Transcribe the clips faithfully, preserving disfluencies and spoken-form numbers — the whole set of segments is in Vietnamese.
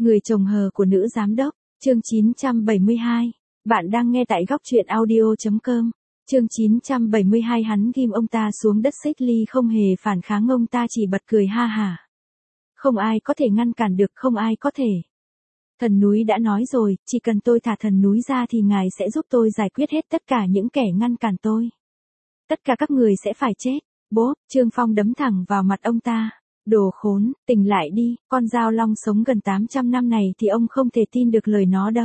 Người chồng hờ của nữ giám đốc, chương chín trăm bảy mươi hai. Bạn đang nghe tại góc truyện audio.com. Chương chín trăm bảy mươi hai hắn ghim ông ta xuống đất xích ly không hề phản kháng, ông ta chỉ bật cười ha hả. Không ai có thể ngăn cản được, không ai có thể. Thần núi đã nói rồi, chỉ cần tôi thả thần núi ra thì ngài sẽ giúp tôi giải quyết hết tất cả những kẻ ngăn cản tôi. Tất cả các người sẽ phải chết. Bố, Trương Phong đấm thẳng vào mặt ông ta. Đồ khốn, tỉnh lại đi, con dao long sống gần tám trăm năm này thì ông không thể tin được lời nó đâu.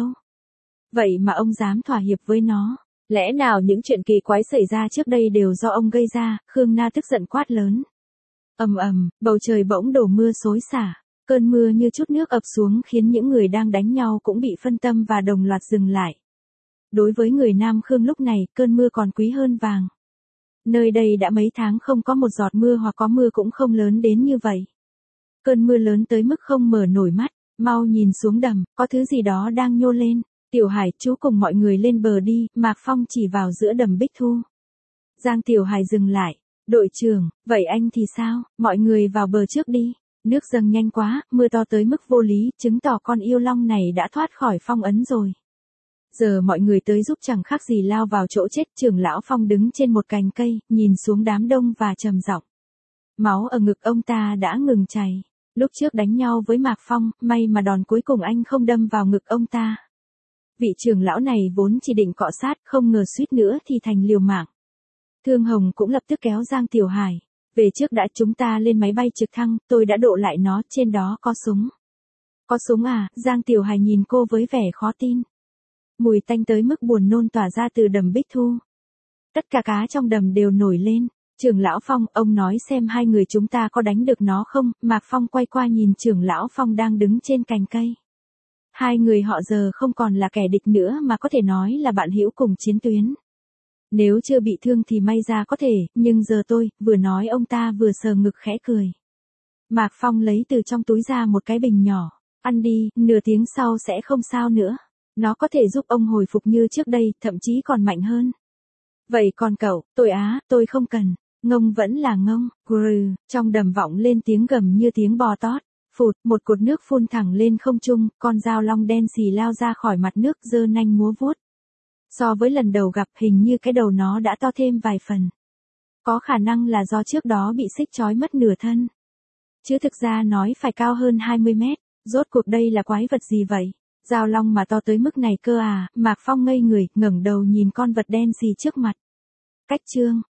Vậy mà ông dám thỏa hiệp với nó. Lẽ nào những chuyện kỳ quái xảy ra trước đây đều do ông gây ra? Khương Na tức giận quát lớn. Ầm ầm, bầu trời bỗng đổ mưa xối xả. Cơn mưa như chút nước ập xuống khiến những người đang đánh nhau cũng bị phân tâm và đồng loạt dừng lại. Đối với người Nam Khương lúc này, cơn mưa còn quý hơn vàng. Nơi đây đã mấy tháng không có một giọt mưa, hoặc có mưa cũng không lớn đến như vậy. Cơn mưa lớn tới mức không mở nổi mắt, mau nhìn xuống đầm, có thứ gì đó đang nhô lên. Tiểu Hải, chú cùng mọi người lên bờ đi, Mạc Phong chỉ vào giữa đầm Bích Thu. Giang Tiểu Hải dừng lại. Đội trưởng, vậy anh thì sao? Mọi người vào bờ trước đi. Nước dâng nhanh quá, mưa to tới mức vô lý, chứng tỏ con yêu long này đã thoát khỏi phong ấn rồi. Giờ mọi người tới giúp chẳng khác gì lao vào chỗ chết. Trưởng lão Phong đứng trên một cành cây, nhìn xuống đám đông và trầm giọng. Máu ở ngực ông ta đã ngừng chảy. Lúc trước đánh nhau với Mạc Phong, may mà đòn cuối cùng anh không đâm vào ngực ông ta. Vị trưởng lão này vốn chỉ định cọ sát, không ngờ suýt nữa thì thành liều mạng. Thương Hồng cũng lập tức kéo Giang Tiểu Hải. Về trước đã, chúng ta lên máy bay trực thăng, tôi đã độ lại nó, trên đó có súng. Có súng à? Giang Tiểu Hải nhìn cô với vẻ khó tin. Mùi tanh tới mức buồn nôn tỏa ra từ đầm Bích Thu. Tất cả cá trong đầm đều nổi lên. Trưởng lão Phong, ông nói xem hai người chúng ta có đánh được nó không? Mạc Phong quay qua nhìn trưởng lão Phong đang đứng trên cành cây. Hai người họ giờ không còn là kẻ địch nữa mà có thể nói là bạn hữu cùng chiến tuyến. Nếu chưa bị thương thì may ra có thể, nhưng giờ tôi, vừa nói ông ta vừa sờ ngực khẽ cười. Mạc Phong lấy từ trong túi ra một cái bình nhỏ. Ăn đi, nửa tiếng sau sẽ không sao nữa. Nó có thể giúp ông hồi phục như trước đây, thậm chí còn mạnh hơn. Vậy còn cậu, tôi á, tôi không cần. Ngông vẫn là ngông. Grừ, trong đầm vọng lên tiếng gầm như tiếng bò tót. Phụt, một cột nước phun thẳng lên không trung, con dao long đen xì lao ra khỏi mặt nước, giơ nanh múa vuốt. So với lần đầu gặp, hình như cái đầu nó đã to thêm vài phần. Có khả năng là do trước đó bị xích trói mất nửa thân. Chứ thực ra nói phải cao hơn hai mươi mét, rốt cuộc đây là quái vật gì vậy? Dao long mà to tới mức này cơ à? Mạc Phong ngây người, ngẩng đầu nhìn con vật đen xì trước mặt. Cách chương,